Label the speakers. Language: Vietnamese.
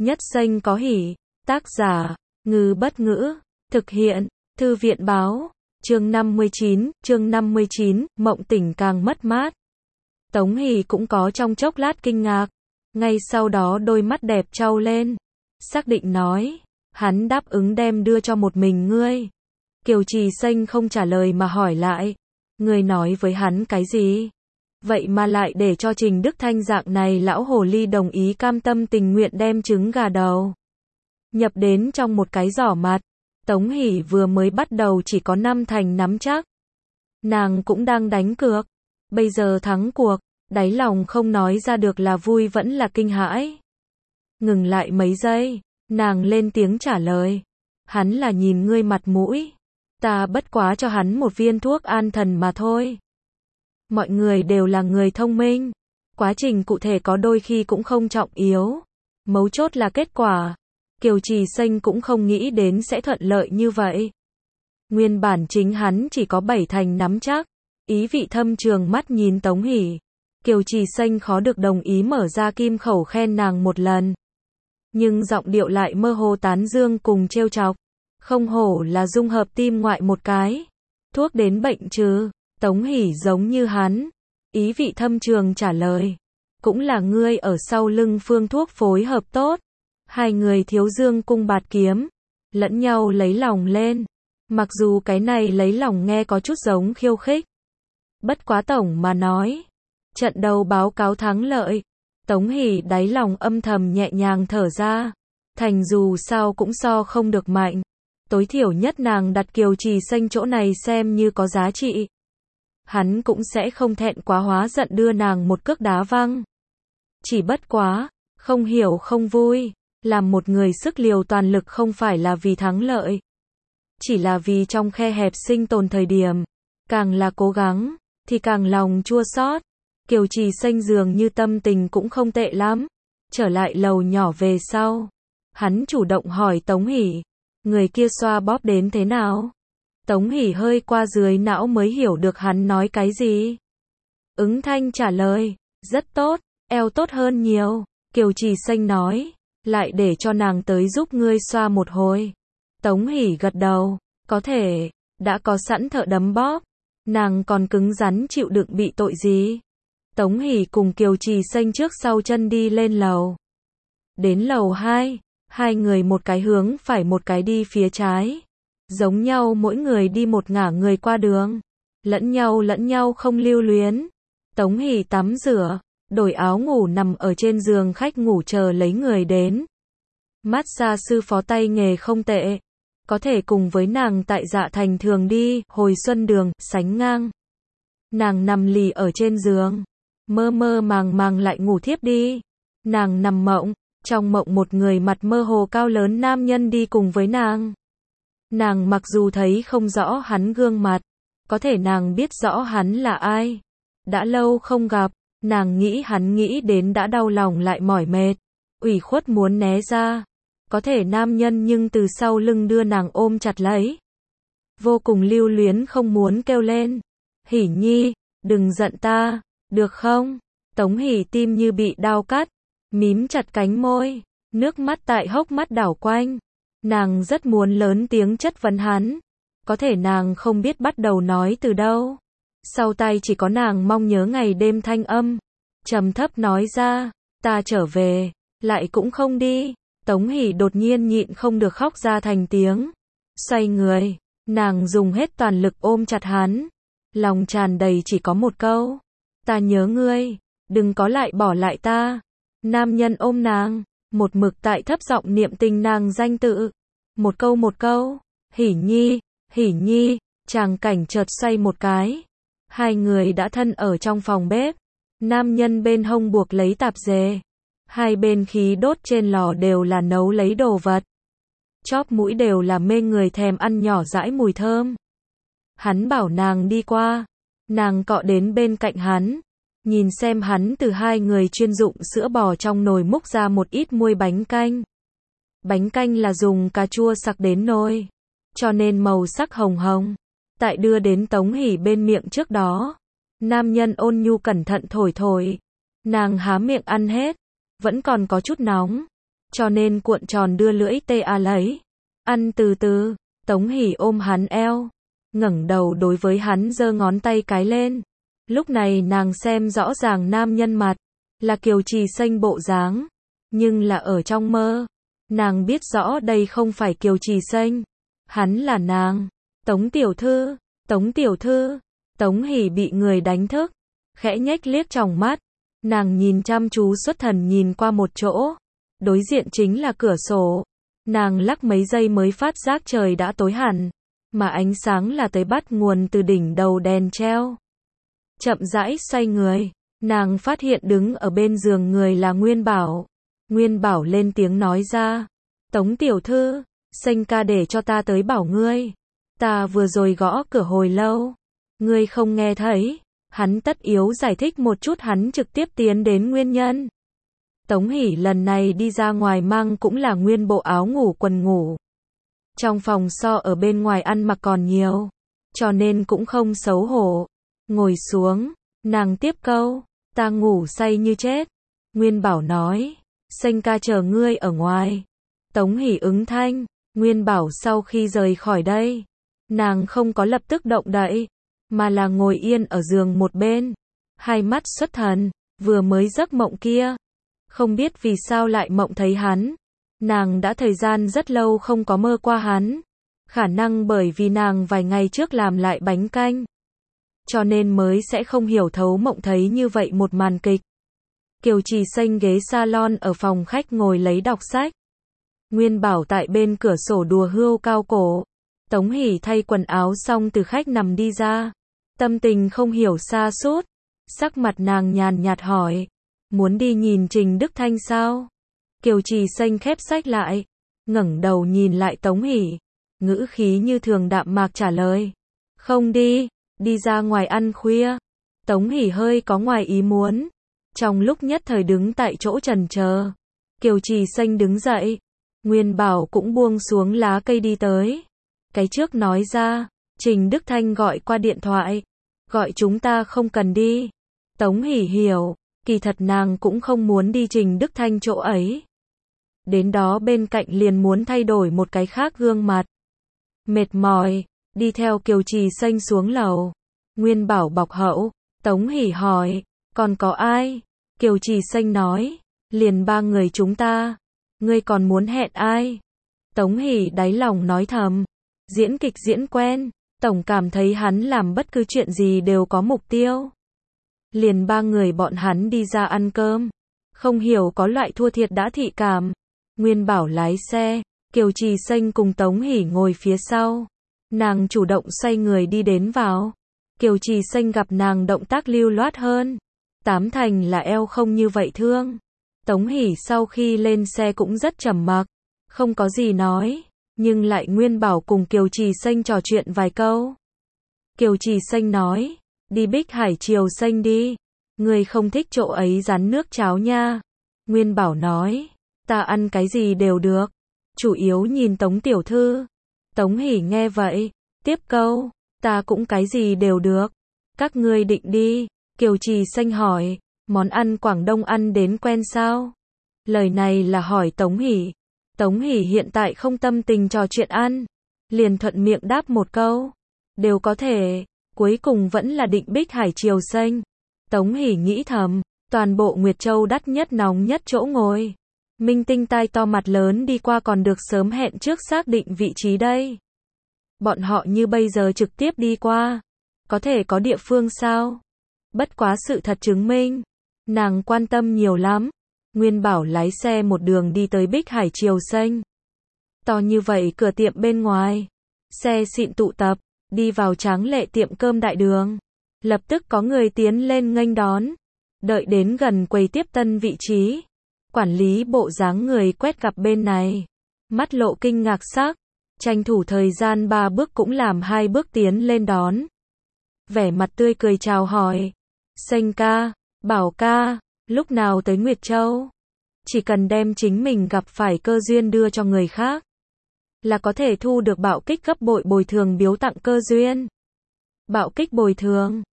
Speaker 1: Nhất xanh có hỉ. Tác giả, Ngư Bất Ngữ. Thực hiện, Thư viện Báo. Chương 59, mộng tỉnh càng mất mát. Tống Hỷ cũng có trong chốc lát kinh ngạc. Ngay sau đó đôi mắt đẹp trao lên. Xác định nói, hắn đáp ứng đem đưa cho một mình ngươi. Kiều Trì Xanh không trả lời mà hỏi lại. Ngươi nói với hắn cái gì? Vậy mà lại để cho Trình Đức Thanh dạng này lão hồ ly đồng ý cam tâm tình nguyện đem trứng gà đầu nhập đến trong một cái giỏ mặt. Tống Hỷ vừa mới bắt đầu chỉ có 5 thành nắm chắc. Nàng cũng đang đánh cược. Bây giờ thắng cuộc, đáy lòng không nói ra được là vui vẫn là kinh hãi. Ngừng lại mấy giây, nàng lên tiếng trả lời. Hắn là nhìn ngươi mặt mũi. Ta bất quá cho hắn một viên thuốc an thần mà thôi. Mọi người đều là người thông minh. Quá trình cụ thể có đôi khi cũng không trọng yếu. Mấu chốt là kết quả. Kiều Trì Xanh cũng không nghĩ đến sẽ thuận lợi như vậy. Nguyên bản chính hắn chỉ có 7 thành nắm chắc. Ý vị thâm trường mắt nhìn Tống Hỷ. Kiều Trì Xanh khó được đồng ý mở ra kim khẩu khen nàng một lần. Nhưng giọng điệu lại mơ hồ tán dương cùng trêu chọc. Không hổ là dung hợp tim ngoại một cái. Thuốc đến bệnh chứ. Tống Hỷ giống như hắn. Ý vị thâm trường trả lời. Cũng là ngươi ở sau lưng phương thuốc phối hợp tốt. Hai người thiếu dương cung bạt kiếm. Lẫn nhau lấy lòng lên. Mặc dù cái này lấy lòng nghe có chút giống khiêu khích. Bất quá tổng mà nói. Trận đầu báo cáo thắng lợi. Tống Hỷ đáy lòng âm thầm nhẹ nhàng thở ra. Thành dù sao cũng so không được mạnh. Tối thiểu nhất nàng đặt Kiều Trì Xanh chỗ này xem như có giá trị. Hắn cũng sẽ không thẹn quá hóa giận đưa nàng một cước đá văng. Chỉ bất quá, không hiểu không vui. Làm một người sức liều toàn lực không phải là vì thắng lợi. Chỉ là vì trong khe hẹp sinh tồn thời điểm. Càng là cố gắng, thì càng lòng chua xót. Kiều Trì Xanh dường như tâm tình cũng không tệ lắm. Trở lại lầu nhỏ về sau. Hắn chủ động hỏi Tống Hỷ. Người kia xoa bóp đến thế nào? Tống Hỷ hơi qua dưới não mới hiểu được hắn nói cái gì. Ứng thanh trả lời. Rất tốt, eo tốt hơn nhiều. Kiều Trì Xanh nói. Lại để cho nàng tới giúp ngươi xoa một hồi. Tống Hỷ gật đầu. Có thể, đã có sẵn thợ đấm bóp. Nàng còn cứng rắn chịu đựng bị tội gì? Tống Hỷ cùng Kiều Trì Xanh trước sau chân đi lên lầu. Đến lầu 2, hai người một cái hướng phải một cái đi phía trái. Giống nhau mỗi người đi một ngả người qua đường. Lẫn nhau không lưu luyến. Tống Hỷ tắm rửa, đổi áo ngủ nằm ở trên giường khách ngủ chờ lấy người đến. Massage sư phó tay nghề không tệ. Có thể cùng với nàng tại Dạ Thành thường đi, hồi xuân đường, sánh ngang. Nàng nằm lì ở trên giường. Mơ mơ màng lại ngủ thiếp đi. Nàng nằm mộng. Trong mộng một người mặt mơ hồ cao lớn nam nhân đi cùng với nàng. Nàng mặc dù thấy không rõ hắn gương mặt. Có thể nàng biết rõ hắn là ai. Đã lâu không gặp. Nàng nghĩ hắn nghĩ đến đã đau lòng lại mỏi mệt. Ủy khuất muốn né ra. Có thể nam nhân nhưng từ sau lưng đưa nàng ôm chặt lấy. Vô cùng lưu luyến không muốn kêu lên. Hỷ nhi, đừng giận ta, được không? Tống Hỷ tim như bị đao cắt. Mím chặt cánh môi. Nước mắt tại hốc mắt đảo quanh. Nàng rất muốn lớn tiếng chất vấn hắn. Có thể nàng không biết bắt đầu nói từ đâu. Sau tay chỉ có nàng mong nhớ ngày đêm thanh âm. Trầm thấp nói ra. Ta trở về. Lại cũng không đi. Tống Hỷ đột nhiên nhịn không được khóc ra thành tiếng. Xoay người. Nàng dùng hết toàn lực ôm chặt hắn. Lòng tràn đầy chỉ có một câu. Ta nhớ ngươi. Đừng có lại bỏ lại ta. Nam nhân ôm nàng. Một mực tại thấp giọng niệm tình nàng danh tự. Một câu. Hỷ nhi. Hỷ nhi. Tràng cảnh chợt xoay một cái. Hai người đã thân ở trong phòng bếp. Nam nhân bên hông buộc lấy tạp dề. Hai bên khí đốt trên lò đều là nấu lấy đồ vật. Chóp mũi đều là mê người thèm ăn nhỏ dãi mùi thơm. Hắn bảo nàng đi qua. Nàng cọ đến bên cạnh hắn. Nhìn xem hắn từ hai người chuyên dụng sữa bò trong nồi múc ra một ít muôi bánh canh. Bánh canh là dùng cà chua sặc đến nồi. Cho nên màu sắc hồng hồng. Tại đưa đến Tống Hỷ bên miệng trước đó. Nam nhân ôn nhu cẩn thận thổi. Nàng há miệng ăn hết. Vẫn còn có chút nóng. cho nên cuộn tròn đưa lưỡi tê a lấy. Ăn từ từ, Tống Hỷ ôm hắn eo, ngẩng đầu đối với hắn giơ ngón tay cái lên. Lúc này nàng xem rõ ràng nam nhân mặt, là Kiều Trì Xanh bộ dáng, nhưng là ở trong mơ, nàng biết rõ đây không phải Kiều Trì Xanh, hắn là nàng. Tống tiểu thư, Tống tiểu thư, Tống Hỷ bị người đánh thức, khẽ nhếch liếc tròng mắt, nàng nhìn chăm chú xuất thần nhìn qua một chỗ, đối diện chính là cửa sổ, nàng lắc mấy giây mới phát giác trời đã tối hẳn, mà ánh sáng là tới bắt nguồn từ đỉnh đầu đèn treo. Chậm rãi xoay người, nàng phát hiện đứng ở bên giường người là Nguyên Bảo. Nguyên Bảo lên tiếng nói ra, Tống tiểu thư, Xanh ca để cho ta tới bảo ngươi, ta vừa rồi gõ cửa hồi lâu, ngươi không nghe thấy, hắn tất yếu giải thích một chút hắn trực tiếp tiến đến nguyên nhân. Tống Hỷ lần này đi ra ngoài mang cũng là nguyên bộ áo ngủ quần ngủ. Trong phòng so ở bên ngoài ăn mặc còn nhiều, cho nên cũng không xấu hổ. Ngồi xuống, nàng tiếp câu, ta ngủ say như chết. Nguyên Bảo nói, Xanh ca chờ ngươi ở ngoài. Tống Hỷ ứng thanh, Nguyên Bảo sau khi rời khỏi đây, nàng không có lập tức động đậy, mà là ngồi yên ở giường một bên, hai mắt xuất thần, vừa mới giấc mộng kia. Không biết vì sao lại mộng thấy hắn, nàng đã thời gian rất lâu không có mơ qua hắn, khả năng bởi vì nàng vài ngày trước làm lại bánh canh, cho nên mới sẽ không hiểu thấu mộng thấy như vậy một màn kịch. Kiều Trì Xanh ghế salon ở phòng khách ngồi lấy đọc sách. Nguyên Bảo tại bên cửa sổ đùa hươu cao cổ. Tống Hỷ thay quần áo xong từ khách nằm đi ra. Tâm tình không hiểu sa sút. Sắc mặt nàng nhàn nhạt hỏi. Muốn đi nhìn Trình Đức Thanh sao? Kiều Trì Xanh khép sách lại. Ngẩng đầu nhìn lại Tống Hỷ. Ngữ khí như thường đạm mạc trả lời. Không đi, đi ra ngoài ăn khuya. Tống Hỷ hơi có ngoài ý muốn. Trong lúc nhất thời đứng tại chỗ chần chờ, Kiều Trì Xanh đứng dậy, Nguyên Bảo cũng buông xuống lá cây đi tới. Cái trước nói ra, Trình Đức Thanh gọi qua điện thoại, gọi chúng ta không cần đi. Tống Hỷ hiểu, kỳ thật nàng cũng không muốn đi Trình Đức Thanh chỗ ấy. Đến đó bên cạnh liền muốn thay đổi một cái khác gương mặt. Mệt mỏi, đi theo Kiều Trì Xanh xuống lầu. Nguyên Bảo bọc hậu, Tống Hỷ hỏi, còn có ai? Kiều Trì Xanh nói, liền 3 người chúng ta. Ngươi còn muốn hẹn ai? Tống Hỷ đáy lòng nói thầm, diễn kịch diễn quen, tổng cảm thấy hắn làm bất cứ chuyện gì đều có mục tiêu. Liền 3 người bọn hắn đi ra ăn cơm, không hiểu có loại thua thiệt đã thị cảm. Nguyên Bảo lái xe, Kiều Trì Xanh cùng Tống Hỷ ngồi phía sau. Nàng chủ động xoay người đi đến vào. Kiều Trì Xanh gặp nàng động tác lưu loát hơn, tám thành là eo không như vậy thương. Tống Hỷ sau khi lên xe cũng rất trầm mặc, không có gì nói, nhưng lại Nguyên Bảo cùng Kiều Trì Xanh trò chuyện vài câu. Kiều Trì Xanh nói, đi Bích Hải Triều Xanh đi, người không thích chỗ ấy rán nước cháo nha. Nguyên Bảo nói, ta ăn cái gì đều được, chủ yếu nhìn Tống tiểu thư. Tống Hỷ nghe vậy, tiếp câu, ta cũng cái gì đều được. Các ngươi định đi? Kiều Trì Xanh hỏi, món ăn Quảng Đông ăn đến quen sao? Lời này là hỏi Tống Hỷ. Tống Hỷ hiện tại không tâm tình trò chuyện ăn, liền thuận miệng đáp một câu, đều có thể, cuối cùng vẫn là định Bích Hải Triều Xanh. Tống Hỷ nghĩ thầm, toàn bộ Nguyệt Châu đắt nhất nóng nhất chỗ ngồi. Minh tinh tai to mặt lớn đi qua còn được sớm hẹn trước xác định vị trí đây. Bọn họ như bây giờ trực tiếp đi qua, có thể có địa phương sao? Bất quá sự thật chứng minh, nàng quan tâm nhiều lắm. Nguyên Bảo lái xe một đường đi tới Bích Hải Triều Xanh. To như vậy cửa tiệm bên ngoài, xe xịn tụ tập, đi vào tráng lệ tiệm cơm đại đường. Lập tức có người tiến lên nghênh đón. Đợi đến gần quầy tiếp tân vị trí, quản lý bộ dáng người quét gặp bên này, mắt lộ kinh ngạc sắc, tranh thủ thời gian 3 bước cũng làm 2 bước tiến lên đón. Vẻ mặt tươi cười chào hỏi, Xanh ca, Bảo ca, lúc nào tới Nguyệt Châu? Chỉ cần đem chính mình gặp phải cơ duyên đưa cho người khác, là có thể thu được bạo kích gấp bội bồi thường biếu tặng cơ duyên. Bạo kích bồi thường,